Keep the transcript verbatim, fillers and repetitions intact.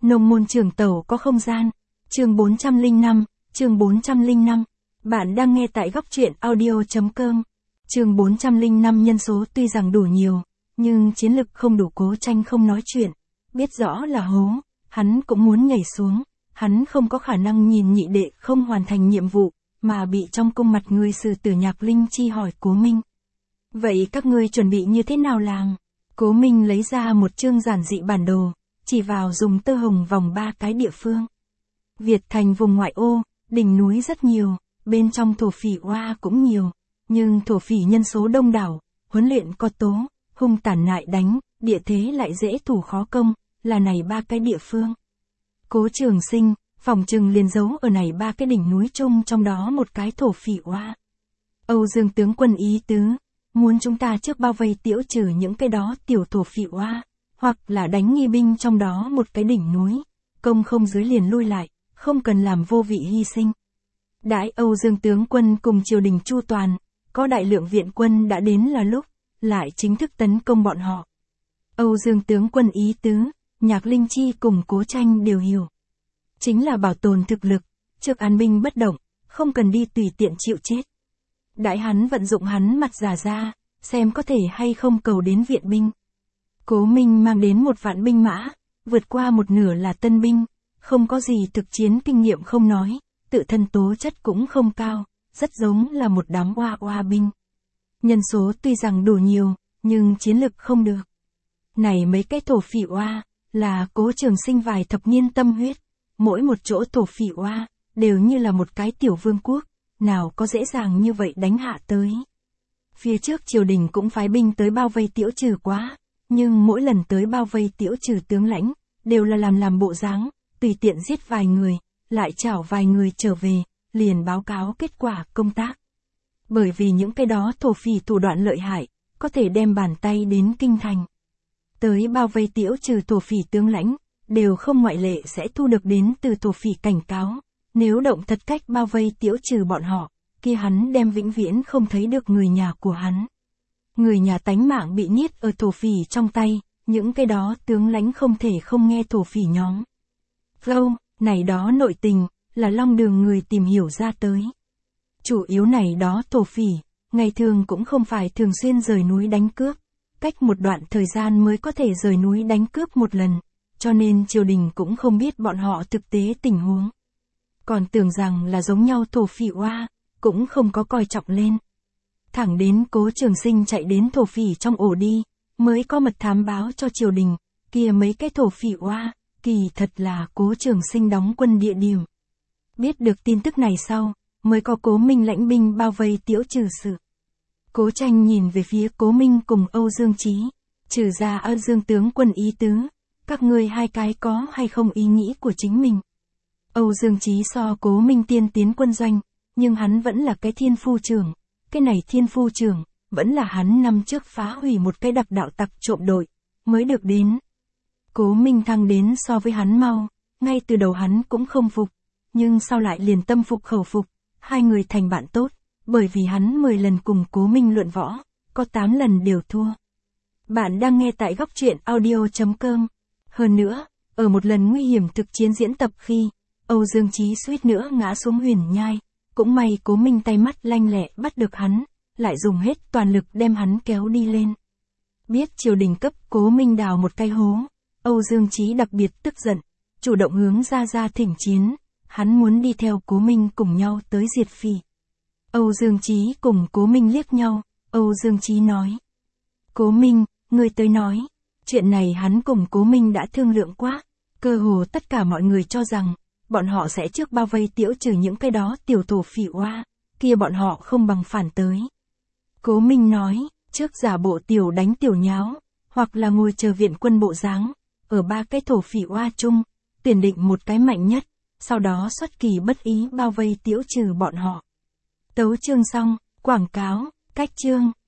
Nông môn trường tẩu có không gian. Chương bốn trăm lẻ năm, chương bốn trăm lẻ năm. Bạn đang nghe tại góc truyện audio chấm com. Chương bốn trăm lẻ năm nhân số tuy rằng đủ nhiều, nhưng chiến lực không đủ. Cố Tranh không nói chuyện, biết rõ là hố, hắn cũng muốn nhảy xuống, hắn không có khả năng nhìn nhị đệ không hoàn thành nhiệm vụ, mà bị trong cung mặt người xử tử. Nhạc Linh Chi hỏi Cố Minh. Vậy các ngươi chuẩn bị như thế nào làm? Cố Minh lấy ra một chương giản dị bản đồ, chỉ vào dùng tơ hồng vòng ba cái địa phương. Việt Thành vùng ngoại ô, đỉnh núi rất nhiều, bên trong thổ phỉ oa cũng nhiều, nhưng thổ phỉ nhân số đông đảo, huấn luyện có tố, hung tàn nại đánh, địa thế lại dễ thủ khó công, là này ba cái địa phương. Cố Trường Sinh, phòng trừng liền giấu ở này ba cái đỉnh núi chung, trong đó một cái thổ phỉ oa. Âu Dương tướng quân ý tứ, muốn chúng ta trước bao vây tiễu trừ những cái đó tiểu thổ phỉ oa, hoặc là đánh nghi binh trong đó một cái đỉnh núi, công không dưới liền lui lại, không cần làm vô vị hy sinh. Đãi Âu Dương tướng quân cùng triều đình chu toàn, có đại lượng viện quân đã đến là lúc, lại chính thức tấn công bọn họ. Âu Dương tướng quân ý tứ, Nhạc Linh Chi cùng Cố Tranh đều hiểu. Chính là bảo tồn thực lực, trước an binh bất động, không cần đi tùy tiện chịu chết. Đại hắn vận dụng hắn mặt già ra, xem có thể hay không cầu đến viện binh. Cố Minh mang đến một vạn binh mã, vượt qua một nửa là tân binh, không có gì thực chiến kinh nghiệm không nói, tự thân tố chất cũng không cao, rất giống là một đám oa oa binh. Nhân số tuy rằng đủ nhiều, nhưng chiến lực không được. Này mấy cái thổ phỉ oa, là Cố Trường Sinh vài thập niên tâm huyết, mỗi một chỗ thổ phỉ oa, đều như là một cái tiểu vương quốc, nào có dễ dàng như vậy đánh hạ tới. Phía trước triều đình cũng phái binh tới bao vây tiễu trừ quá, nhưng mỗi lần tới bao vây tiễu trừ tướng lãnh, đều là làm làm bộ dáng, tùy tiện giết vài người, lại chảo vài người trở về, liền báo cáo kết quả công tác. Bởi vì những cái đó thổ phỉ thủ đoạn lợi hại, có thể đem bàn tay đến kinh thành. Tới bao vây tiễu trừ thổ phỉ tướng lãnh, đều không ngoại lệ sẽ thu được đến từ thổ phỉ cảnh cáo, nếu động thật cách bao vây tiễu trừ bọn họ, kia hắn đem vĩnh viễn không thấy được người nhà của hắn. Người nhà tánh mạng bị niết ở thổ phỉ trong tay, những cái đó tướng lãnh không thể không nghe thổ phỉ nhóm. Flow, này đó nội tình, là Long Đường người tìm hiểu ra tới. Chủ yếu này đó thổ phỉ, ngày thường cũng không phải thường xuyên rời núi đánh cướp, cách một đoạn thời gian mới có thể rời núi đánh cướp một lần, cho nên triều đình cũng không biết bọn họ thực tế tình huống. Còn tưởng rằng là giống nhau thổ phỉ oa, cũng không có coi trọng lên. Thẳng đến Cố Trường Sinh chạy đến thổ phỉ trong ổ đi, mới có mật thám báo cho triều đình, kia mấy cái thổ phỉ oa, kỳ thật là Cố Trường Sinh đóng quân địa điểm. Biết được tin tức này sau, mới có Cố Minh lãnh binh bao vây tiễu trừ sự. Cố Tranh nhìn về phía Cố Minh cùng Âu Dương Chí, trừ ra Âu Dương tướng quân ý tứ, các ngươi hai cái có hay không ý nghĩ của chính mình. Âu Dương Chí so Cố Minh tiên tiến quân doanh, nhưng hắn vẫn là cái thiên phu trưởng, cái này thiên phu trưởng, vẫn là hắn năm trước phá hủy một cái đặc đạo tặc trộm đội, mới được đến. Cố Minh thăng đến so với hắn mau, ngay từ đầu hắn cũng không phục, nhưng sau lại liền tâm phục khẩu phục, hai người thành bạn tốt, bởi vì hắn mười lần cùng Cố Minh luận võ, có tám lần đều thua. Bạn đang nghe tại góc truyện audio chấm com. Hơn nữa, ở một lần nguy hiểm thực chiến diễn tập khi, Âu Dương Chí suýt nữa ngã xuống huyền nhai, cũng may Cố Minh tay mắt lanh lẹ bắt được hắn, lại dùng hết toàn lực đem hắn kéo đi lên. Biết triều đình cấp Cố Minh đào một cái hố, Âu Dương Chí đặc biệt tức giận, chủ động hướng ra ra thỉnh chiến, hắn muốn đi theo Cố Minh cùng nhau tới diệt phỉ. Âu Dương Chí cùng Cố Minh liếc nhau, Âu Dương Chí nói. Cố Minh, ngươi tới nói, chuyện này hắn cùng Cố Minh đã thương lượng quá, cơ hồ tất cả mọi người cho rằng, bọn họ sẽ trước bao vây tiễu trừ những cái đó tiểu thổ phỉ oa, kia bọn họ không bằng phản tới. Cố Minh nói, trước giả bộ tiểu đánh tiểu nháo, hoặc là ngồi chờ viện quân bộ dáng, ở ba cái thổ phỉ oa chung, tuyển định một cái mạnh nhất, sau đó xuất kỳ bất ý bao vây tiễu trừ bọn họ. Tấu chương xong, quảng cáo, cách chương.